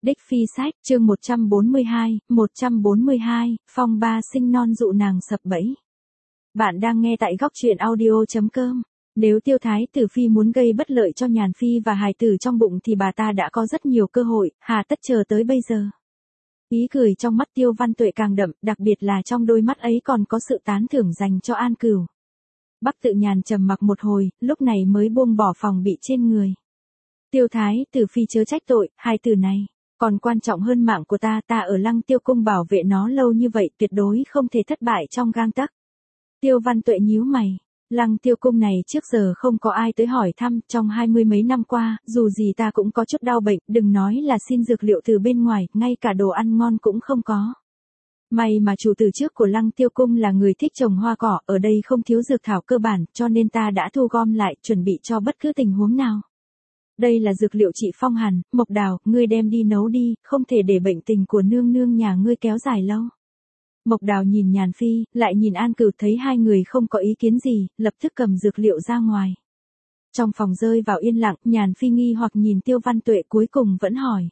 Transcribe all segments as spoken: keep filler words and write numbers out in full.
Đích Phi Sách, chương một trăm bốn mươi hai, một trăm bốn mươi hai, phong ba sinh non dụ nàng sập bẫy. Bạn đang nghe tại góc truyện audio chấm com. Nếu Tiêu Thái Tử Phi muốn gây bất lợi cho Nhàn Phi và hài tử trong bụng thì bà ta đã có rất nhiều cơ hội, hà tất chờ tới bây giờ. Ý cười trong mắt Tiêu Văn Tuệ càng đậm, đặc biệt là trong đôi mắt ấy còn có sự tán thưởng dành cho An Cửu. Bắc Tự Nhàn trầm mặc một hồi, lúc này mới buông bỏ phòng bị trên người. Tiêu Thái Tử Phi chớ trách tội, hài tử này còn quan trọng hơn mạng của ta, ta ở Lăng Tiêu cung bảo vệ nó lâu như vậy, tuyệt đối không thể thất bại trong gang tấc. Tiêu Văn Tuệ nhíu mày, Lăng Tiêu cung này trước giờ không có ai tới hỏi thăm, trong hai mươi mấy năm qua, dù gì ta cũng có chút đau bệnh, đừng nói là xin dược liệu từ bên ngoài, ngay cả đồ ăn ngon cũng không có. May mà chủ tử trước của Lăng Tiêu cung là người thích trồng hoa cỏ, ở đây không thiếu dược thảo cơ bản, cho nên ta đã thu gom lại, chuẩn bị cho bất cứ tình huống nào. Đây là dược liệu trị phong hàn, mộc đào, ngươi đem đi nấu đi, không thể để bệnh tình của nương nương nhà ngươi kéo dài lâu. Mộc đào nhìn Nhàn Phi, lại nhìn An Cửu, thấy hai người không có ý kiến gì, lập tức cầm dược liệu ra ngoài. Trong phòng rơi vào yên lặng, Nhàn Phi nghi hoặc nhìn Tiêu Văn Tuệ, cuối cùng vẫn hỏi.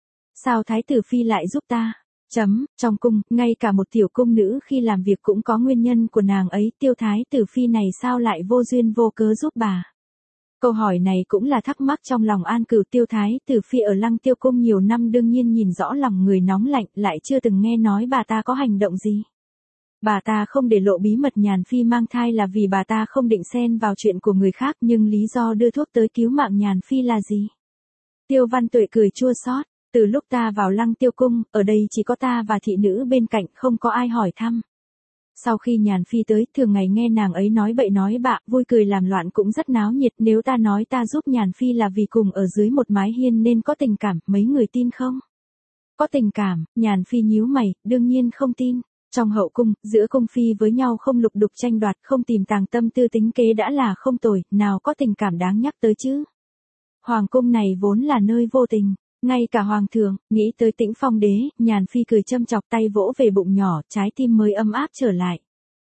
Sao Thái Tử Phi lại giúp ta? Chấm, trong cung, ngay cả một tiểu cung nữ khi làm việc cũng có nguyên nhân của nàng ấy, Tiêu Thái Tử Phi này sao lại vô duyên vô cớ giúp bà? Câu hỏi này cũng là thắc mắc trong lòng An Cửu. Tiêu Thái Tử Phi ở Lăng Tiêu cung nhiều năm đương nhiên nhìn rõ lòng người nóng lạnh, lại chưa từng nghe nói bà ta có hành động gì. Bà ta không để lộ bí mật Nhàn Phi mang thai là vì bà ta không định xen vào chuyện của người khác, nhưng lý do đưa thuốc tới cứu mạng Nhàn Phi là gì? Tiêu Văn Tuệ cười chua xót, từ lúc ta vào Lăng Tiêu cung, ở đây chỉ có ta và thị nữ bên cạnh, không có ai hỏi thăm. Sau khi Nhàn Phi tới, thường ngày nghe nàng ấy nói bậy nói bạ, vui cười làm loạn cũng rất náo nhiệt, nếu ta nói ta giúp Nhàn Phi là vì cùng ở dưới một mái hiên nên có tình cảm, mấy người tin không? Có tình cảm? Nhàn Phi nhíu mày, đương nhiên không tin. Trong hậu cung, giữa cung phi với nhau không lục đục tranh đoạt, không tìm tàng tâm tư tính kế đã là không tồi, nào có tình cảm đáng nhắc tới chứ? Hoàng cung này vốn là nơi vô tình. Ngay cả hoàng thượng, nghĩ tới Tĩnh Phong đế, Nhàn Phi cười châm chọc, tay vỗ về bụng nhỏ, trái tim mới ấm áp trở lại.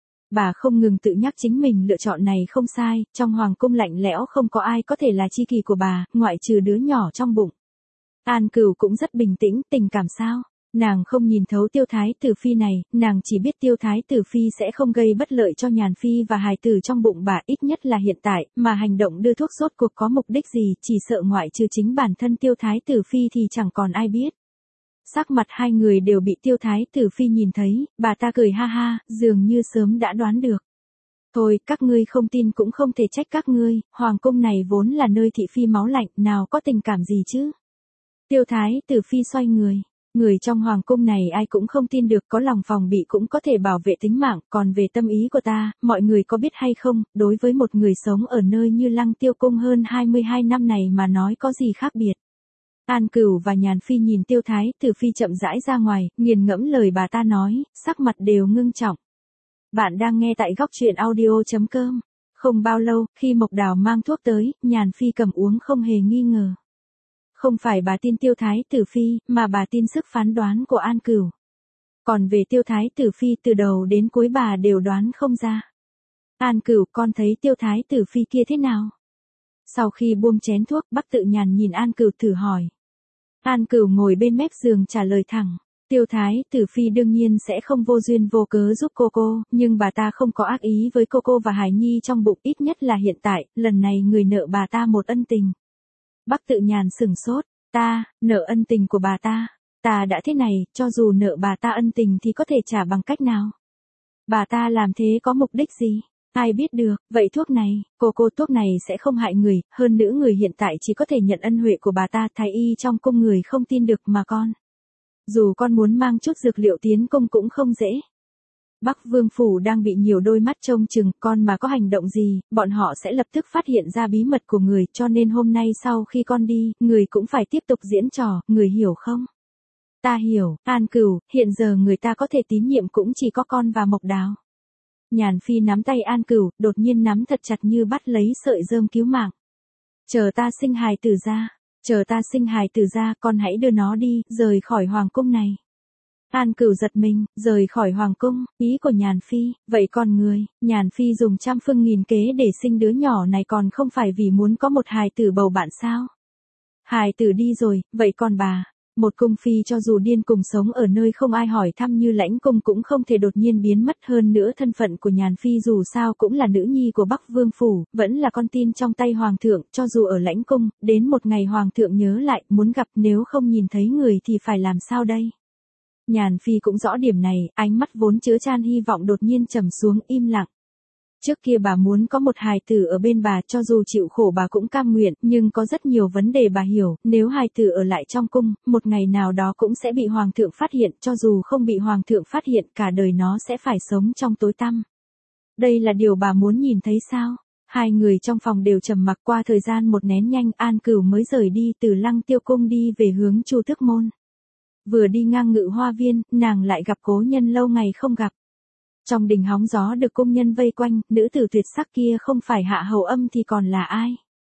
Bà không ngừng tự nhắc chính mình lựa chọn này không sai, trong hoàng cung lạnh lẽo không có ai có thể là tri kỷ của bà, ngoại trừ đứa nhỏ trong bụng. An Cửu cũng rất bình tĩnh, tình cảm sao? Nàng không nhìn thấu Tiêu Thái Tử Phi này, nàng chỉ biết Tiêu Thái Tử Phi sẽ không gây bất lợi cho Nhàn Phi và hài tử trong bụng bà, ít nhất là hiện tại, mà hành động đưa thuốc rốt cuộc có mục đích gì, chỉ sợ ngoại trừ chính bản thân Tiêu Thái Tử Phi thì chẳng còn ai biết. Sắc mặt hai người đều bị Tiêu Thái Tử Phi nhìn thấy, bà ta cười ha ha, dường như sớm đã đoán được. Thôi, các ngươi không tin cũng không thể trách các ngươi, hoàng cung này vốn là nơi thị phi máu lạnh, nào có tình cảm gì chứ? Tiêu Thái Tử Phi xoay người. Người trong hoàng cung này ai cũng không tin được, có lòng phòng bị cũng có thể bảo vệ tính mạng, còn về tâm ý của ta, mọi người có biết hay không, đối với một người sống ở nơi như Lăng Tiêu cung hơn hai mươi hai năm này mà nói có gì khác biệt. An Cửu và Nhàn Phi nhìn Tiêu Thái Tử Phi chậm rãi ra ngoài, nghiền ngẫm lời bà ta nói, sắc mặt đều ngưng trọng. Bạn đang nghe tại góc truyện audio chấm com. Không bao lâu, khi Mộc Đào mang thuốc tới, Nhàn Phi cầm uống không hề nghi ngờ. Không phải bà tin Tiêu Thái Tử Phi, mà bà tin sức phán đoán của An Cửu. Còn về Tiêu Thái Tử Phi, từ đầu đến cuối bà đều đoán không ra. An Cửu, con thấy Tiêu Thái Tử Phi kia thế nào? Sau khi buông chén thuốc, Bắc Tự Nhàn nhìn An Cửu thử hỏi. An Cửu ngồi bên mép giường trả lời thẳng. Tiêu Thái Tử Phi đương nhiên sẽ không vô duyên vô cớ giúp cô cô, nhưng bà ta không có ác ý với cô cô và hài nhi trong bụng, ít nhất là hiện tại, lần này người nợ bà ta một ân tình. Bắc Tự Nhàn sửng sốt, ta, nợ ân tình của bà ta, ta đã thế này, cho dù nợ bà ta ân tình thì có thể trả bằng cách nào? Bà ta làm thế có mục đích gì? Ai biết được, vậy thuốc này, cô cô thuốc này sẽ không hại người, hơn nữa người hiện tại chỉ có thể nhận ân huệ của bà ta, thái y trong cung người không tin được mà con. Dù con muốn mang chút dược liệu tiến cung cũng không dễ. Bắc Vương Phủ đang bị nhiều đôi mắt trông chừng, con mà có hành động gì, bọn họ sẽ lập tức phát hiện ra bí mật của người, cho nên hôm nay sau khi con đi, người cũng phải tiếp tục diễn trò, người hiểu không? Ta hiểu, An Cửu, hiện giờ người ta có thể tín nhiệm cũng chỉ có con và Mộc Đào. Nhàn Phi nắm tay An Cửu, đột nhiên nắm thật chặt như bắt lấy sợi rơm cứu mạng. Chờ ta sinh hài tử ra, chờ ta sinh hài tử ra, con hãy đưa nó đi, rời khỏi hoàng cung này. An Cửu giật mình, rời khỏi hoàng cung, ý của Nhàn Phi, vậy còn người, Nhàn Phi dùng trăm phương nghìn kế để sinh đứa nhỏ này còn không phải vì muốn có một hài tử bầu bạn sao? Hài tử đi rồi, vậy còn bà? Một cung phi cho dù điên cùng sống ở nơi không ai hỏi thăm như lãnh cung cũng không thể đột nhiên biến mất, hơn nữa thân phận của Nhàn phi dù sao cũng là nữ nhi của Bắc Vương phủ, vẫn là con tin trong tay hoàng thượng, cho dù ở lãnh cung, đến một ngày hoàng thượng nhớ lại, muốn gặp, nếu không nhìn thấy người thì phải làm sao đây? Nhàn phi cũng rõ điểm này, ánh mắt vốn chứa chan hy vọng đột nhiên trầm xuống, im lặng. Trước kia bà muốn có một hài tử ở bên bà, cho dù chịu khổ bà cũng cam nguyện, nhưng có rất nhiều vấn đề bà hiểu, nếu hài tử ở lại trong cung, một ngày nào đó cũng sẽ bị hoàng thượng phát hiện, cho dù không bị hoàng thượng phát hiện, cả đời nó sẽ phải sống trong tối tăm. Đây là điều bà muốn nhìn thấy sao? Hai người trong phòng đều trầm mặc, qua thời gian một nén nhanh, An Cửu mới rời đi từ Lăng Tiêu cung đi về hướng Chu Tước môn. Vừa đi ngang Ngự Hoa viên, nàng lại gặp cố nhân lâu ngày không gặp. Trong đình hóng gió được cung nhân vây quanh, nữ tử tuyệt sắc kia không phải Hạ Hầu Âm thì còn là ai?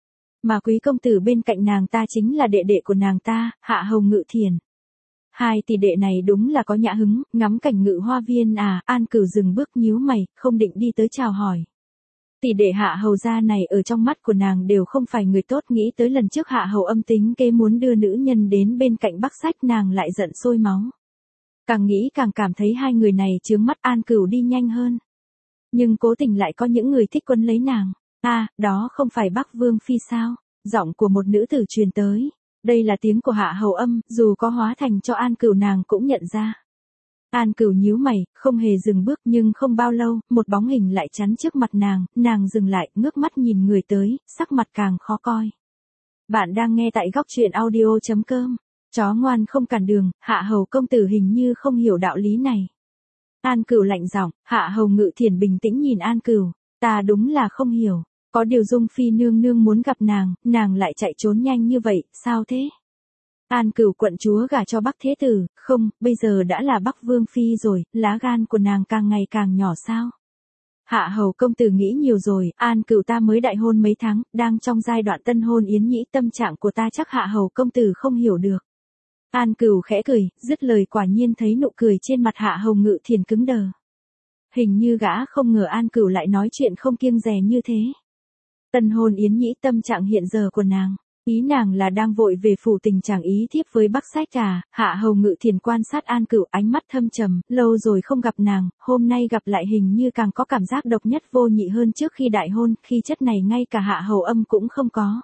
Mà quý công tử bên cạnh nàng ta chính là đệ đệ của nàng ta, Hạ Hầu Ngự Thiền. Hai tỷ đệ này đúng là có nhã hứng, ngắm cảnh Ngự Hoa viên à? An Cửu dừng bước nhíu mày, không định đi tới chào hỏi. Tỷ đệ Hạ Hầu gia này ở trong mắt của nàng đều không phải người tốt, nghĩ tới lần trước Hạ Hầu Âm tính kế muốn đưa nữ nhân đến bên cạnh Bắc Sách, nàng lại giận sôi máu. Càng nghĩ càng cảm thấy hai người này chướng mắt, An Cửu đi nhanh hơn. Nhưng cố tình lại có những người thích quấn lấy nàng. À, đó không phải Bắc Vương phi sao? Giọng của một nữ tử truyền tới. Đây là tiếng của Hạ Hầu Âm, dù có hóa thành cho An Cửu nàng cũng nhận ra. An Cửu nhíu mày, không hề dừng bước, nhưng không bao lâu, một bóng hình lại chắn trước mặt nàng, nàng dừng lại, ngước mắt nhìn người tới, sắc mặt càng khó coi. Bạn đang nghe tại góc truyện audio chấm com. Chó ngoan không cản đường, Hạ Hầu công tử hình như không hiểu đạo lý này. An Cửu lạnh giọng, Hạ Hầu Ngự Thiền bình tĩnh nhìn An Cửu, ta đúng là không hiểu, có điều Dung phi nương nương muốn gặp nàng, nàng lại chạy trốn nhanh như vậy, sao thế? An Cửu quận chúa gả cho Bắc Thế Tử, không, bây giờ đã là Bắc Vương phi rồi, lá gan của nàng càng ngày càng nhỏ sao? Hạ Hầu công tử nghĩ nhiều rồi, An Cửu ta mới đại hôn mấy tháng, đang trong giai đoạn tân hôn yến nhĩ, tâm trạng của ta chắc Hạ Hầu công tử không hiểu được. An Cửu khẽ cười, dứt lời quả nhiên thấy nụ cười trên mặt Hạ Hầu Ngự Thiền cứng đờ. Hình như gã không ngờ An Cửu lại nói chuyện không kiêng dè như thế. Tân hôn yến nhĩ, tâm trạng hiện giờ của nàng. Ý nàng là đang vội về phủ tình trạng ý thiếp với Bắc Sách à? Hạ Hầu Ngự Thiền quan sát An Cửu, ánh mắt thâm trầm, lâu rồi không gặp nàng, hôm nay gặp lại hình như càng có cảm giác độc nhất vô nhị hơn trước khi đại hôn, khi chất này ngay cả Hạ Hầu Âm cũng không có.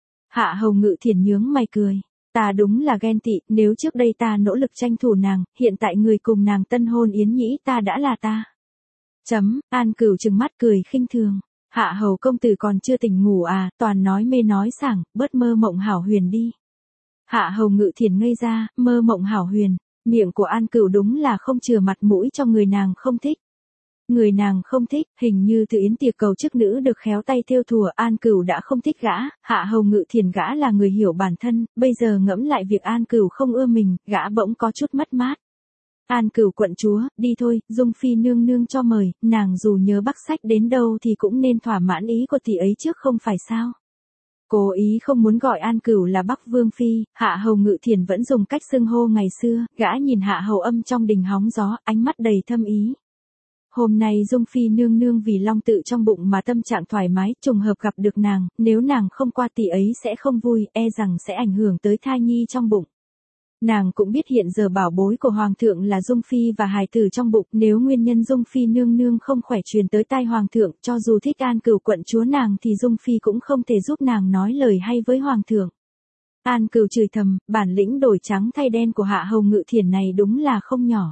Hạ Hầu Ngự Thiền nhướng mày cười. Ta đúng là ghen tị, nếu trước đây ta nỗ lực tranh thủ nàng, hiện tại người cùng nàng tân hôn yến nhĩ ta đã là ta. Chấm, An Cửu trừng mắt cười khinh thường. Hạ Hầu công tử còn chưa tỉnh ngủ à, toàn nói mê nói sảng, bớt mơ mộng hảo huyền đi. Hạ Hầu Ngự Thiền ngây ra, mơ mộng hảo huyền, miệng của An Cửu đúng là không chừa mặt mũi cho người nàng không thích. Người nàng không thích, hình như từ yến tiệc cầu chức nữ được khéo tay thêu thùa, An Cửu đã không thích gã, Hạ Hầu Ngự Thiền gã là người hiểu bản thân, bây giờ ngẫm lại việc An Cửu không ưa mình, gã bỗng có chút mất mát. An Cửu quận chúa, đi thôi, Dung phi nương nương cho mời, nàng dù nhớ Bắc Sách đến đâu thì cũng nên thỏa mãn ý của tỷ ấy trước không phải sao? Cố ý không muốn gọi An Cửu là Bắc Vương phi, Hạ Hầu Ngự Thiền vẫn dùng cách xưng hô ngày xưa, gã nhìn Hạ Hầu Âm trong đình hóng gió, ánh mắt đầy thâm ý. Hôm nay Dung phi nương nương vì long tự trong bụng mà tâm trạng thoải mái, trùng hợp gặp được nàng, nếu nàng không qua tỷ ấy sẽ không vui, e rằng sẽ ảnh hưởng tới thai nhi trong bụng. Nàng cũng biết hiện giờ bảo bối của hoàng thượng là Dung phi và hài tử trong bụng, nếu nguyên nhân Dung phi nương nương không khỏe truyền tới tai hoàng thượng, cho dù thích An Cửu quận chúa nàng thì Dung phi cũng không thể giúp nàng nói lời hay với hoàng thượng. An Cửu chửi thầm, bản lĩnh đổi trắng thay đen của Hạ Hầu Ngự Thiền này đúng là không nhỏ.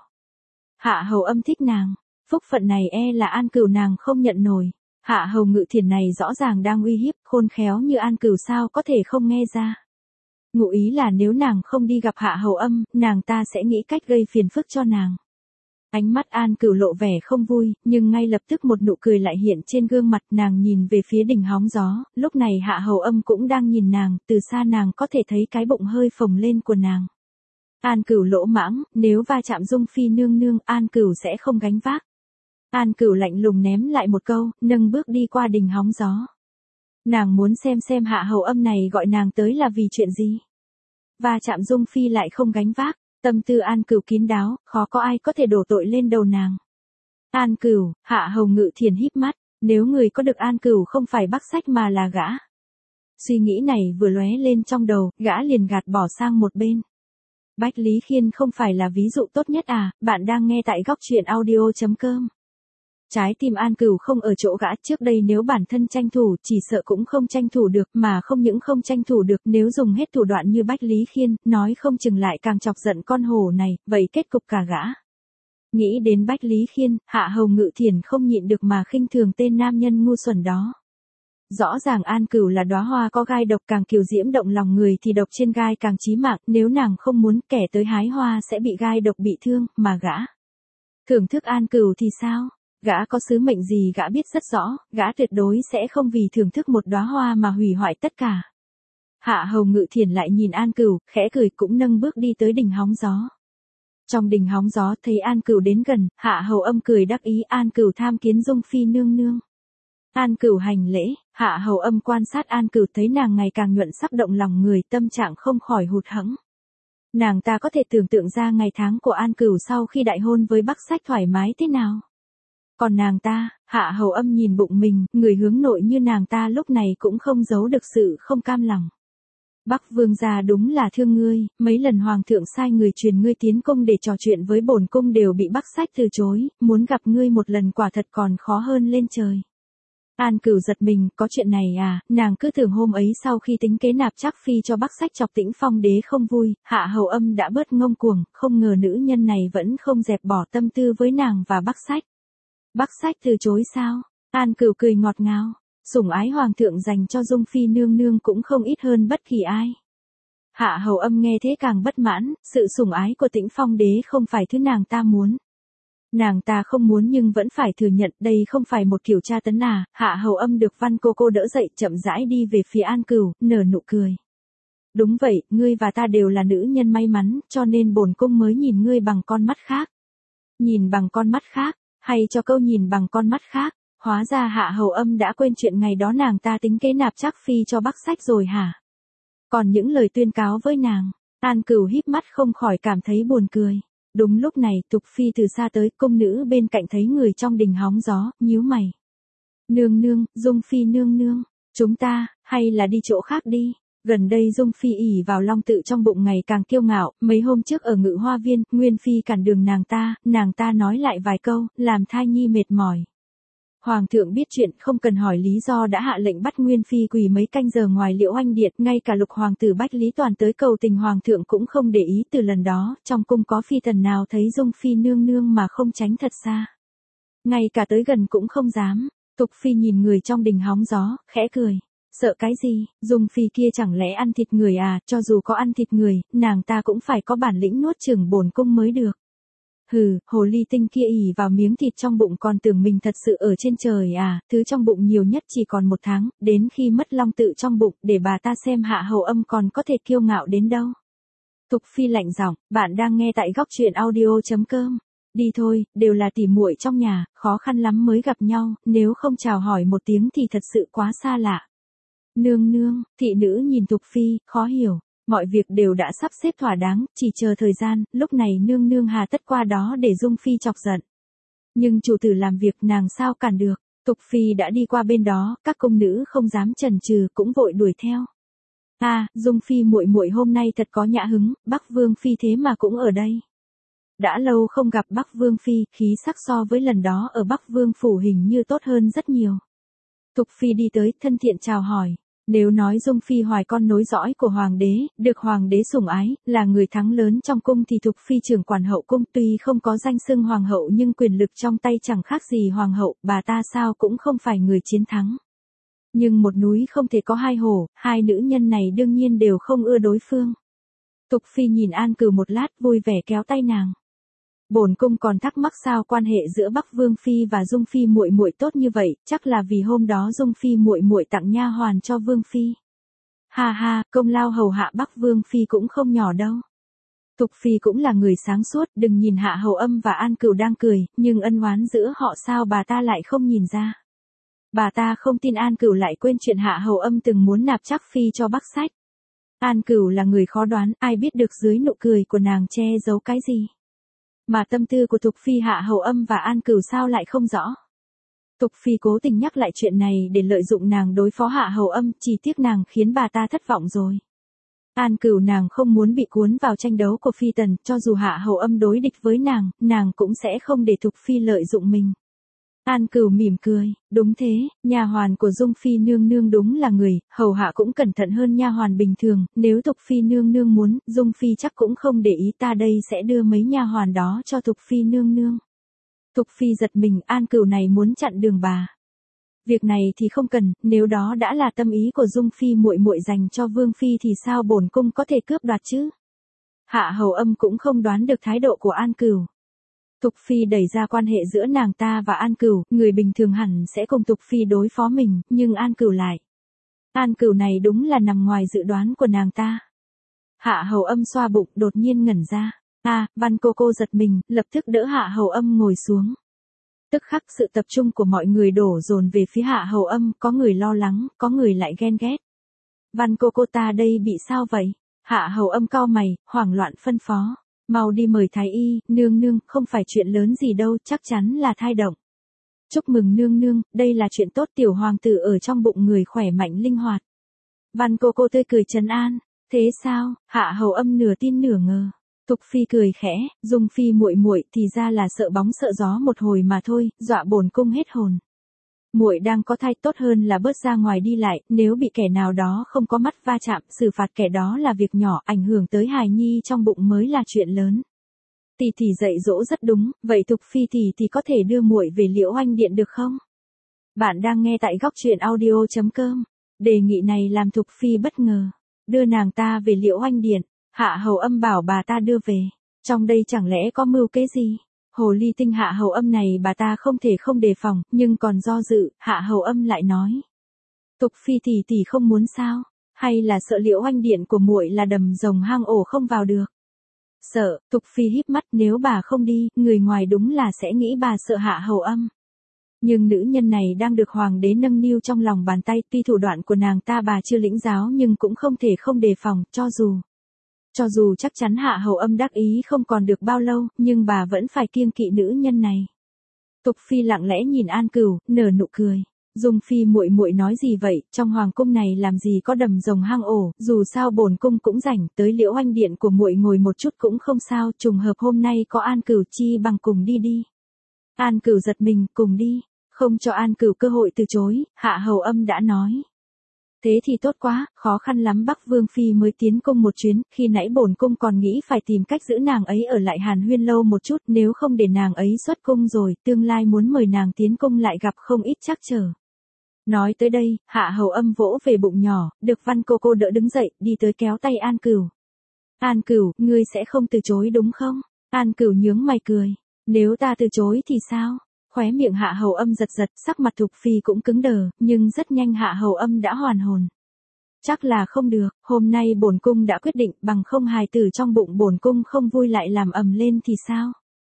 Hạ Hầu Âm thích nàng, phúc phận này e là An Cửu nàng không nhận nổi. Hạ Hầu Ngự Thiền này rõ ràng đang uy hiếp, khôn khéo như An Cửu sao có thể không nghe ra. Ngụ ý là nếu nàng không đi gặp Hạ Hầu Âm, nàng ta sẽ nghĩ cách gây phiền phức cho nàng. Ánh mắt An Cửu lộ vẻ không vui, nhưng ngay lập tức một nụ cười lại hiện trên gương mặt, nàng nhìn về phía đỉnh hóng gió, lúc này Hạ Hầu Âm cũng đang nhìn nàng, từ xa nàng có thể thấy cái bụng hơi phồng lên của nàng. An Cửu lỗ mãng, nếu va chạm Dung phi nương nương, An Cửu sẽ không gánh vác. An Cửu lạnh lùng ném lại một câu, nâng bước đi qua đỉnh hóng gió. Nàng muốn xem xem Hạ Hầu Âm này gọi nàng tới là vì chuyện gì. Va chạm Dung phi lại không gánh vác, tâm tư An Cửu kín đáo, khó có ai có thể đổ tội lên đầu nàng. An Cửu, Hạ Hầu Ngự Thiền híp mắt, nếu người có được An Cửu không phải Bắc Sách mà là gã. Suy nghĩ này vừa lóe lên trong đầu, gã liền gạt bỏ sang một bên. Bách Lý Khiên không phải là ví dụ tốt nhất à, bạn đang nghe tại góc truyện audio.com. Trái tim An Cửu không ở chỗ gã, trước đây nếu bản thân tranh thủ chỉ sợ cũng không tranh thủ được, mà không những không tranh thủ được, nếu dùng hết thủ đoạn như Bách Lý Khiên, nói không chừng lại càng chọc giận con hổ này, vậy kết cục cả gã. Nghĩ đến Bách Lý Khiên, Hạ Hầu Ngự Thiển không nhịn được mà khinh thường tên nam nhân ngu xuẩn đó. Rõ ràng An Cửu là đóa hoa có gai độc, càng kiều diễm động lòng người thì độc trên gai càng chí mạng, nếu nàng không muốn kẻ tới hái hoa sẽ bị gai độc bị thương, mà gã thưởng thức An Cửu thì sao? Gã có sứ mệnh gì gã biết rất rõ, gã tuyệt đối sẽ không vì thưởng thức một đóa hoa mà hủy hoại tất cả. Hạ Hầu Ngự Thiển lại nhìn An Cửu, khẽ cười cũng nâng bước đi tới đỉnh hóng gió. Trong đình hóng gió thấy An Cửu đến gần, Hạ Hầu Âm cười đắc ý, An Cửu tham kiến Dung Phi nương nương. An Cửu hành lễ, Hạ Hầu Âm quan sát An Cửu thấy nàng ngày càng nhuận sắc động lòng người, tâm trạng không khỏi hụt hẫng. Nàng ta có thể tưởng tượng ra ngày tháng của An Cửu sau khi đại hôn với Bắc Sách thoải mái thế nào. Còn nàng ta, Hạ Hầu Âm nhìn bụng mình, người hướng nội như nàng ta lúc này cũng không giấu được sự không cam lòng. Bắc Vương gia đúng là thương ngươi, mấy lần hoàng thượng sai người truyền ngươi tiến cung để trò chuyện với bổn cung đều bị Bắc Sách từ chối, muốn gặp ngươi một lần quả thật còn khó hơn lên trời. An Cửu giật mình, có chuyện này à, nàng cứ tưởng hôm ấy sau khi tính kế nạp Trác Phi cho Bắc Sách chọc Tĩnh Phong đế không vui, Hạ Hầu Âm đã bớt ngông cuồng, không ngờ nữ nhân này vẫn không dẹp bỏ tâm tư với nàng và Bắc Sách. Bắc Sách từ chối sao? An Cửu cười ngọt ngào, sủng ái hoàng thượng dành cho Dung Phi nương nương cũng không ít hơn bất kỳ ai. Hạ Hầu Âm nghe thế càng bất mãn, sự sủng ái của Tĩnh Phong đế không phải thứ nàng ta muốn. Nàng ta không muốn nhưng vẫn phải thừa nhận đây không phải một kiểu tra tấn à. Hạ Hầu Âm được Văn cô cô đỡ dậy, chậm rãi đi về phía An Cửu, nở nụ cười. Đúng vậy, ngươi và ta đều là nữ nhân may mắn, cho nên bổn cung mới nhìn ngươi bằng con mắt khác. Nhìn bằng con mắt khác, hay cho câu nhìn bằng con mắt khác, hóa ra Hạ Hầu Âm đã quên chuyện ngày đó nàng ta tính kế nạp Trác Phi cho Bắc Sách rồi hả? Còn những lời tuyên cáo với nàng, An Cửu híp mắt không khỏi cảm thấy buồn cười. Đúng lúc này, Tục Phi từ xa tới, cung nữ bên cạnh thấy người trong đình hóng gió, nhíu mày. Nương nương, Dung Phi nương nương, chúng ta, hay là đi chỗ khác đi. Gần đây Dung Phi ỷ vào long tự trong bụng ngày càng kiêu ngạo, mấy hôm trước ở Ngự Hoa Viên, Nguyên Phi cản đường nàng ta, nàng ta nói lại vài câu, làm thai nhi mệt mỏi. Hoàng thượng biết chuyện không cần hỏi lý do đã hạ lệnh bắt Nguyên Phi quỳ mấy canh giờ ngoài Liễu Oanh Điện, ngay cả lục hoàng tử Bách Lý Toàn tới cầu tình hoàng thượng cũng không để ý. Từ lần đó, trong cung có phi tần nào thấy Dung Phi nương nương mà không tránh thật xa. Ngay cả tới gần cũng không dám. Tục Phi nhìn người trong đình hóng gió, khẽ cười. Sợ cái gì, Dung Phi kia chẳng lẽ ăn thịt người à, cho dù có ăn thịt người, nàng ta cũng phải có bản lĩnh nuốt chửng bổn cung mới được. Hừ, hồ ly tinh kia ỉ vào miếng thịt trong bụng còn tưởng mình thật sự ở trên trời à, thứ trong bụng nhiều nhất chỉ còn một tháng, đến khi mất long tự trong bụng, để bà ta xem Hạ Hầu Âm còn có thể kiêu ngạo đến đâu. Tục Phi lạnh giọng, bạn đang nghe tại góc truyện audio.com. Đi thôi, đều là tỉ muội trong nhà, khó khăn lắm mới gặp nhau, nếu không chào hỏi một tiếng thì thật sự quá xa lạ. Nương nương, thị nữ nhìn Tục Phi, khó hiểu. Mọi việc đều đã sắp xếp thỏa đáng, chỉ chờ thời gian, lúc này nương nương hà tất qua đó để Dung Phi chọc giận. Nhưng chủ tử làm việc nàng sao cản được, Tục Phi đã đi qua bên đó, các cung nữ không dám chần chừ cũng vội đuổi theo. À, Dung Phi muội muội hôm nay thật có nhã hứng, Bắc Vương Phi thế mà cũng ở đây. Đã lâu không gặp Bắc Vương Phi, khí sắc so với lần đó ở Bắc Vương Phủ hình như tốt hơn rất nhiều. Tục Phi đi tới, thân thiện chào hỏi. Nếu nói Dung Phi hoài con nối dõi của hoàng đế, được hoàng đế sủng ái, là người thắng lớn trong cung thì Thục Phi trưởng quản hậu cung tuy không có danh xưng hoàng hậu nhưng quyền lực trong tay chẳng khác gì hoàng hậu, bà ta sao cũng không phải người chiến thắng. Nhưng một núi không thể có hai hổ, hai nữ nhân này đương nhiên đều không ưa đối phương. Thục Phi nhìn An Cửu một lát vui vẻ kéo tay nàng. Bổn cung còn thắc mắc sao quan hệ giữa Bắc Vương Phi và Dung Phi muội muội tốt như vậy, chắc là vì hôm đó Dung Phi muội muội tặng nha hoàn cho Vương Phi. Ha ha, công lao hầu hạ Bắc Vương Phi cũng không nhỏ đâu. Tục Phi cũng là người sáng suốt, đừng nhìn Hạ Hầu Âm và An Cửu đang cười, nhưng ân oán giữa họ sao bà ta lại không nhìn ra. Bà ta không tin An Cửu lại quên chuyện Hạ Hầu Âm từng muốn nạp Trác Phi cho Bắc Sách. An Cửu là người khó đoán, ai biết được dưới nụ cười của nàng che giấu cái gì. Mà tâm tư của Tục Phi Hạ Hầu Âm và An Cửu sao lại không rõ. Tục Phi cố tình nhắc lại chuyện này để lợi dụng nàng đối phó Hạ Hầu Âm, chỉ tiếc nàng khiến bà ta thất vọng rồi. An Cửu nàng không muốn bị cuốn vào tranh đấu của Phi Tần, cho dù Hạ Hầu Âm đối địch với nàng, nàng cũng sẽ không để Thục Phi lợi dụng mình. An Cửu mỉm cười, đúng thế, nha hoàn của Dung Phi nương nương đúng là người, hầu hạ cũng cẩn thận hơn nha hoàn bình thường, nếu Thục Phi nương nương muốn, Dung Phi chắc cũng không để ý, ta đây sẽ đưa mấy nha hoàn đó cho Thục Phi nương nương. Thục Phi giật mình, An Cửu này muốn chặn đường bà. Việc này thì không cần, nếu đó đã là tâm ý của Dung Phi muội muội dành cho Vương Phi thì sao bổn cung có thể cướp đoạt chứ? Hạ Hầu Âm cũng không đoán được thái độ của An Cửu. Thục Phi đẩy ra quan hệ giữa nàng ta và An Cửu, người bình thường hẳn sẽ cùng Thục Phi đối phó mình, nhưng An Cửu lại. An Cửu này đúng là nằm ngoài dự đoán của nàng ta. Hạ Hầu Âm xoa bụng, đột nhiên ngẩn ra. À, Văn cô cô giật mình, lập tức đỡ Hạ Hầu Âm ngồi xuống. Tức khắc sự tập trung của mọi người đổ dồn về phía Hạ Hầu Âm, có người lo lắng, có người lại ghen ghét. Văn cô cô ta đây bị sao vậy? Hạ Hầu Âm cau mày, hoảng loạn phân phó. Mau đi mời thái y, nương nương, không phải chuyện lớn gì đâu, chắc chắn là thai động. Chúc mừng nương nương, đây là chuyện tốt, tiểu hoàng tử ở trong bụng người khỏe mạnh linh hoạt. Văn cô cô tươi cười trấn an. Thế sao? Hạ Hầu Âm nửa tin nửa ngờ. Thục Phi cười khẽ, Dung Phi muội muội thì ra là sợ bóng sợ gió một hồi mà thôi, dọa bổn cung hết hồn. Muội đang có thai, tốt hơn là bớt ra ngoài đi lại, nếu bị kẻ nào đó không có mắt va chạm, xử phạt kẻ đó là việc nhỏ, ảnh hưởng tới hài nhi trong bụng mới là chuyện lớn. Tỷ tỷ dạy dỗ rất đúng, vậy Thục Phi tỷ thì có thể đưa muội về Liễu Oanh Điện được không? Bạn đang nghe tại góc truyện audio chấm com. Đề nghị này làm Thục Phi bất ngờ. Đưa nàng ta về Liễu Oanh Điện. Hạ Hầu Âm bảo bà ta đưa về. Trong đây chẳng lẽ có mưu kế gì? Hồ ly tinh Hạ Hầu Âm này bà ta không thể không đề phòng, nhưng còn do dự, Hạ Hầu Âm lại nói. Thục Phi tỷ tỷ không muốn sao? Hay là sợ Liễu Oanh Điện của muội là đầm rồng hang ổ không vào được? Sợ, Thục Phi híp mắt, nếu bà không đi, người ngoài đúng là sẽ nghĩ bà sợ Hạ Hầu Âm. Nhưng nữ nhân này đang được hoàng đế nâng niu trong lòng bàn tay, tuy thủ đoạn của nàng ta bà chưa lĩnh giáo nhưng cũng không thể không đề phòng, cho dù. Cho dù chắc chắn Hạ Hầu Âm đắc ý không còn được bao lâu, nhưng bà vẫn phải kiêng kỵ nữ nhân này. Thục Phi lặng lẽ nhìn An Cửu, nở nụ cười. Dung Phi muội muội nói gì vậy, trong hoàng cung này làm gì có đầm rồng hang ổ, dù sao bổn cung cũng rảnh, tới Liễu Oanh Điện của muội ngồi một chút cũng không sao, trùng hợp hôm nay có An Cửu, chi bằng cùng đi đi. An Cửu giật mình, cùng đi, không cho An Cửu cơ hội từ chối, Hạ Hầu Âm đã nói. Thế thì tốt quá, khó khăn lắm Bắc Vương Phi mới tiến cung một chuyến, khi nãy bổn cung còn nghĩ phải tìm cách giữ nàng ấy ở lại Hàn Huyên lâu một chút, nếu không để nàng ấy xuất cung rồi, tương lai muốn mời nàng tiến cung lại gặp không ít trắc trở. Nói tới đây, Hạ Hầu Âm vỗ về bụng nhỏ, được Văn cô cô đỡ đứng dậy, đi tới kéo tay An Cửu. An Cửu, ngươi sẽ không từ chối đúng không? An Cửu nhướng mày cười. Nếu ta từ chối thì sao? Khóe miệng Hạ Hầu Âm giật giật, sắc mặt Thục Phi cũng cứng đờ, nhưng rất nhanh Hạ Hầu Âm đã hoàn hồn. Chắc là không được, hôm nay bổn cung đã quyết định, bằng không hài tử trong bụng bổn cung không vui lại làm ầm lên thì sao?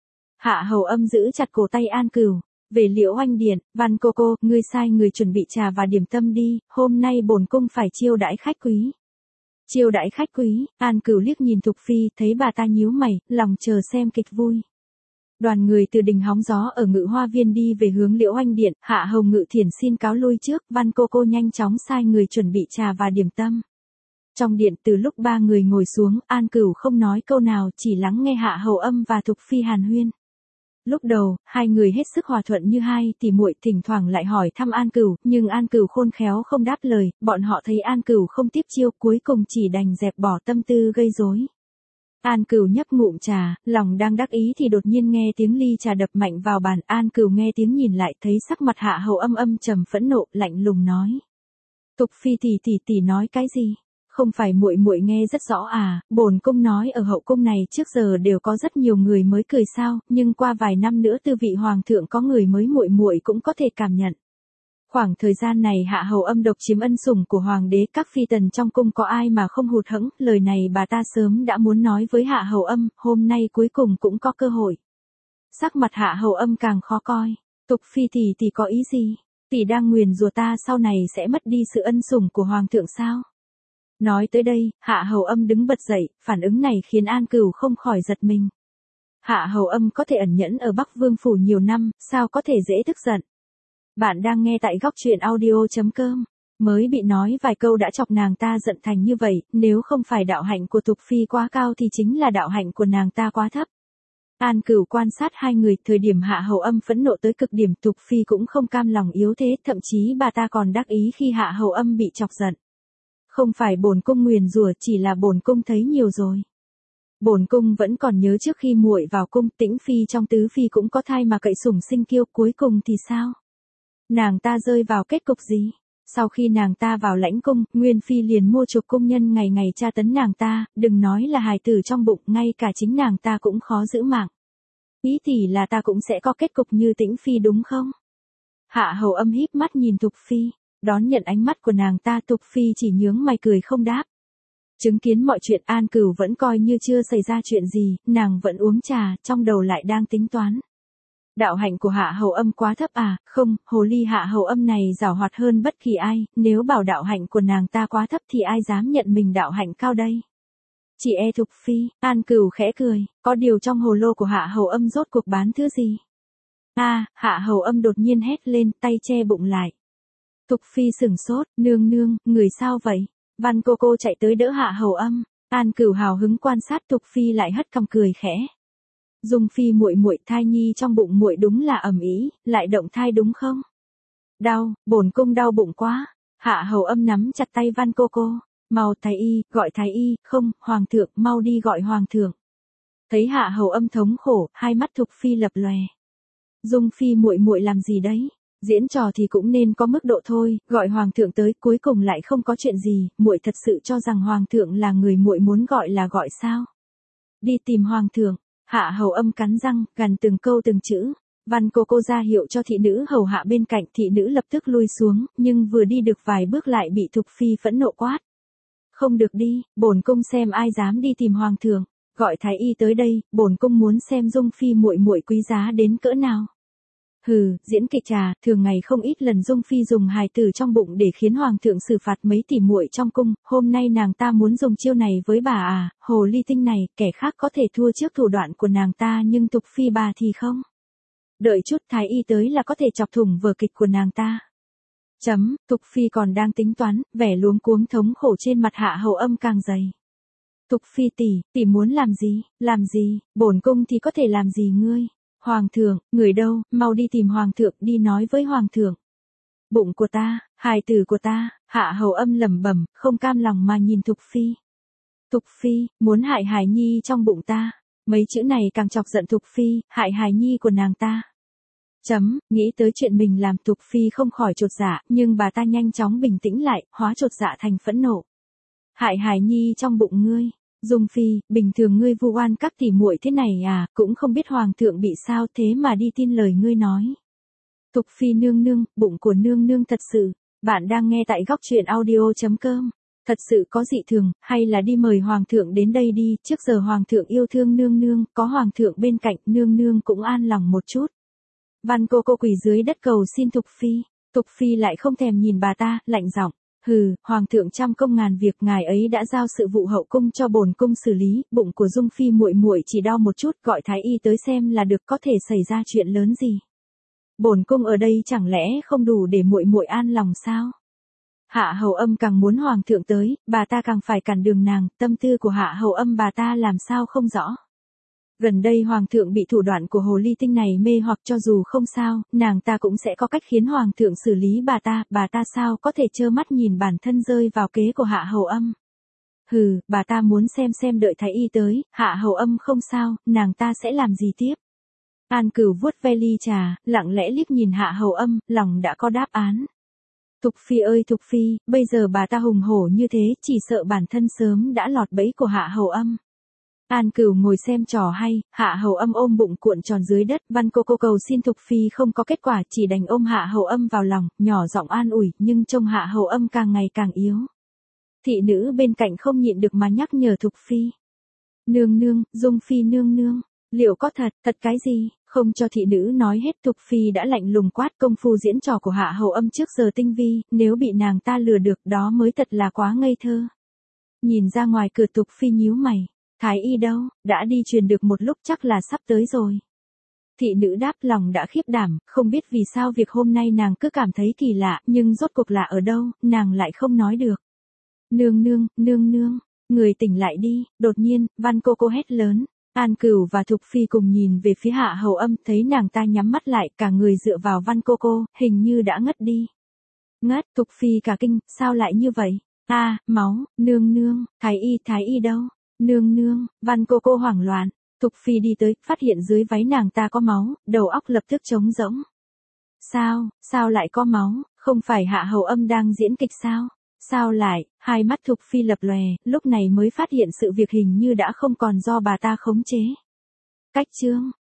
Hạ Hầu Âm giữ chặt cổ tay An Cửu. Về Liễu Oanh Điện, Văn cô cô, ngươi sai người chuẩn bị trà và điểm tâm đi, hôm nay bổn cung phải chiêu đãi khách quý. Chiêu đãi khách quý, An Cửu liếc nhìn Thục Phi, thấy bà ta nhíu mày, lòng chờ xem kịch vui. Đoàn người từ đình hóng gió ở Ngự Hoa Viên đi về hướng Liễu Oanh Điện, Hạ Hầu Ngự Thiển xin cáo lui trước, Văn cô cô nhanh chóng sai người chuẩn bị trà và điểm tâm. Trong điện từ lúc ba người ngồi xuống, An Cửu không nói câu nào, chỉ lắng nghe Hạ Hầu Âm và Thục Phi hàn huyên. Lúc đầu, hai người hết sức hòa thuận như hai tỷ muội, thỉnh thoảng lại hỏi thăm An Cửu, nhưng An Cửu khôn khéo không đáp lời, bọn họ thấy An Cửu không tiếp chiêu, cuối cùng chỉ đành dẹp bỏ tâm tư gây rối. An Cửu nhấp ngụm trà, lòng đang đắc ý thì đột nhiên nghe tiếng ly trà đập mạnh vào bàn, An Cửu nghe tiếng nhìn lại, thấy sắc mặt Hạ Hầu Âm âm trầm phẫn nộ, lạnh lùng nói: "Thục Phi tỷ tỷ tỷ nói cái gì? Không phải muội muội nghe rất rõ à, bổn cung nói ở hậu cung này trước giờ đều có rất nhiều người mới cười sao, nhưng qua vài năm nữa tư vị hoàng thượng có người mới muội muội cũng có thể cảm nhận. Khoảng thời gian này Hạ Hầu Âm độc chiếm ân sủng của hoàng đế, các phi tần trong cung có ai mà không hụt hẫng, lời này bà ta sớm đã muốn nói với Hạ Hầu Âm, hôm nay cuối cùng cũng có cơ hội." Sắc mặt Hạ Hầu Âm càng khó coi. "Thục Phi tỷ tỷ có ý gì? Tỷ đang nguyền rủa ta sau này sẽ mất đi sự ân sủng của hoàng thượng sao?" Nói tới đây, Hạ Hầu Âm đứng bật dậy, phản ứng này khiến An Cửu không khỏi giật mình. Hạ Hầu Âm có thể ẩn nhẫn ở Bắc Vương phủ nhiều năm, sao có thể dễ tức giận. Bạn đang nghe tại góc truyện audio chấm com. Mới bị nói vài câu đã chọc nàng ta giận thành như vậy, nếu không phải đạo hạnh của Tục Phi quá cao thì chính là đạo hạnh của nàng ta quá thấp. An Cửu quan sát hai người, thời điểm Hạ Hầu Âm phẫn nộ tới cực điểm, Tục Phi cũng không cam lòng yếu thế, thậm chí bà ta còn đắc ý khi Hạ Hầu Âm bị chọc giận. Không phải bổn cung nguyền rủa, chỉ là bổn cung thấy nhiều rồi. Bổn cung vẫn còn nhớ trước khi muội vào cung, Tĩnh Phi trong tứ phi cũng có thai mà cậy sủng sinh kiêu, cuối cùng thì sao? Nàng ta rơi vào kết cục gì? Sau khi nàng ta vào lãnh cung, Nguyên Phi liền mua chuộc cung nhân ngày ngày tra tấn nàng ta, đừng nói là hài tử trong bụng, ngay cả chính nàng ta cũng khó giữ mạng. Ý thì là ta cũng sẽ có kết cục như Tĩnh Phi đúng không? Hạ Hầu Âm híp mắt nhìn Tục Phi, đón nhận ánh mắt của nàng ta, Tục Phi chỉ nhướng mày cười không đáp. Chứng kiến mọi chuyện, An Cửu vẫn coi như chưa xảy ra chuyện gì, nàng vẫn uống trà, trong đầu lại đang tính toán. Đạo hạnh của Hạ Hầu Âm quá thấp à? Không, hồ ly Hạ Hầu Âm này giàu hoạt hơn bất kỳ ai, nếu bảo đạo hạnh của nàng ta quá thấp thì ai dám nhận mình đạo hạnh cao đây? Chỉ e Tục Phi. An Cửu khẽ cười, có điều trong hồ lô của Hạ Hầu Âm rốt cuộc bán thứ gì? A, à, Hạ Hầu Âm đột nhiên hét lên, tay che bụng lại. Tục Phi sửng sốt, nương nương, người sao vậy? Văn cô cô chạy tới đỡ Hạ Hầu Âm. An Cửu hào hứng quan sát Tục Phi lại hất cằm cười khẽ. Dung Phi muội muội, thai nhi trong bụng muội đúng là ầm ĩ, lại động thai đúng không? Đau, bổn cung đau bụng quá. Hạ Hầu Âm nắm chặt tay Văn cô cô. Mau thái y, gọi thái y, không, hoàng thượng, mau đi gọi hoàng thượng. Thấy Hạ Hầu Âm thống khổ, hai mắt Tục Phi lập lòe. Dung Phi muội muội làm gì đấy? Diễn trò thì cũng nên có mức độ thôi, gọi hoàng thượng tới, cuối cùng lại không có chuyện gì, muội thật sự cho rằng hoàng thượng là người muội muốn gọi là gọi sao? Đi tìm hoàng thượng. Hạ Hầu Âm cắn răng, gằn từng câu từng chữ. Văn cô cô ra hiệu cho thị nữ hầu hạ bên cạnh, thị nữ lập tức lui xuống, nhưng vừa đi được vài bước lại bị Tục Phi phẫn nộ quát. Không được đi, bổn cung xem ai dám đi tìm hoàng thượng, gọi thái y tới đây, bổn cung muốn xem Dung Phi muội muội quý giá đến cỡ nào. Hừ, diễn kịch trà, thường ngày không ít lần Dung Phi dùng hài tử trong bụng để khiến hoàng thượng xử phạt mấy tỷ muội trong cung, hôm nay nàng ta muốn dùng chiêu này với bà à? Hồ ly tinh này, kẻ khác có thể thua trước thủ đoạn của nàng ta nhưng Tục Phi bà thì không. Đợi chút thái y tới là có thể chọc thủng vở kịch của nàng ta. Chấm, Tục Phi còn đang tính toán, vẻ luống cuống thống khổ trên mặt Hạ Hầu Âm càng dày. Tục Phi tỷ, tỷ muốn làm gì, làm gì, bổn cung thì có thể làm gì ngươi? Hoàng thượng, người đâu, mau đi tìm hoàng thượng, đi nói với hoàng thượng. Bụng của ta, hài tử của ta. Hạ Hầu Âm lẩm bẩm, không cam lòng mà nhìn Tục Phi. Tục Phi, muốn hại hài nhi trong bụng ta. Mấy chữ này càng chọc giận Tục Phi, hại hài nhi của nàng ta. Chấm, nghĩ tới chuyện mình làm, Tục Phi không khỏi chột dạ, nhưng bà ta nhanh chóng bình tĩnh lại, hóa chột dạ thành phẫn nộ. Hại hài nhi trong bụng ngươi. Dung Phi, bình thường ngươi vu oan các tỷ muội thế này à, cũng không biết hoàng thượng bị sao thế mà đi tin lời ngươi nói. Tục Phi nương nương, bụng của nương nương thật sự. Bạn đang nghe tại góc truyện audio chấm com. Thật sự có dị thường, hay là đi mời hoàng thượng đến đây đi, trước giờ hoàng thượng yêu thương nương nương, có hoàng thượng bên cạnh, nương nương cũng an lòng một chút. Văn cô cô quỳ dưới đất cầu xin Tục Phi. Tục Phi lại không thèm nhìn bà ta, lạnh giọng. Hừ, hoàng thượng trăm công ngàn việc, ngài ấy đã giao sự vụ hậu cung cho bổn cung xử lý, bụng của Dung Phi muội muội chỉ đau một chút, gọi thái y tới xem là được, có thể xảy ra chuyện lớn gì. Bổn cung ở đây chẳng lẽ không đủ để muội muội an lòng sao? Hạ Hầu Âm càng muốn hoàng thượng tới, bà ta càng phải cản đường nàng, tâm tư của Hạ Hầu Âm bà ta làm sao không rõ. Gần đây hoàng thượng bị thủ đoạn của hồ ly tinh này mê hoặc, cho dù không sao, nàng ta cũng sẽ có cách khiến hoàng thượng xử lý bà ta, bà ta sao có thể trơ mắt nhìn bản thân rơi vào kế của Hạ Hầu Âm. Hừ, bà ta muốn xem xem đợi thái y tới, Hạ Hầu Âm không sao, nàng ta sẽ làm gì tiếp. An Cửu vuốt ve ly trà, lặng lẽ liếc nhìn Hạ Hầu Âm, lòng đã có đáp án. Tục Phi ơi Tục Phi, bây giờ bà ta hùng hổ như thế, chỉ sợ bản thân sớm đã lọt bẫy của Hạ Hầu Âm. An Cửu ngồi xem trò hay, Hạ Hầu Âm ôm bụng cuộn tròn dưới đất, Văn cô cô cầu xin Tục Phi không có kết quả, chỉ đành ôm Hạ Hầu Âm vào lòng, nhỏ giọng an ủi, nhưng trông Hạ Hầu Âm càng ngày càng yếu. Thị nữ bên cạnh không nhịn được mà nhắc nhở Tục Phi. Nương nương, Dung Phi nương nương, liệu có thật, thật cái gì? Không cho thị nữ nói hết, Tục Phi đã lạnh lùng quát, công phu diễn trò của Hạ Hầu Âm trước giờ tinh vi, nếu bị nàng ta lừa được đó mới thật là quá ngây thơ. Nhìn ra ngoài cửa, Tục Phi nhíu mày. Thái y đâu, đã đi truyền được một lúc chắc là sắp tới rồi. Thị nữ đáp lòng đã khiếp đảm, không biết vì sao việc hôm nay nàng cứ cảm thấy kỳ lạ, nhưng rốt cuộc là ở đâu, nàng lại không nói được. Nương nương, nương nương, người tỉnh lại đi, đột nhiên, Văn cô cô hét lớn. An Cửu và Thục Phi cùng nhìn về phía Hạ Hầu Âm, thấy nàng ta nhắm mắt lại, cả người dựa vào Văn cô cô, hình như đã ngất đi. Ngất, Thục Phi cả kinh, sao lại như vậy? A, à, máu, nương nương, thái y, thái y đâu? Nương nương, Văn cô cô hoảng loạn. Thục Phi đi tới, phát hiện dưới váy nàng ta có máu, đầu óc lập tức trống rỗng. Sao, sao lại có máu, không phải Hạ Hầu Âm đang diễn kịch sao? Sao lại, hai mắt Thục Phi lập lòe, lúc này mới phát hiện sự việc hình như đã không còn do bà ta khống chế. Cách chương.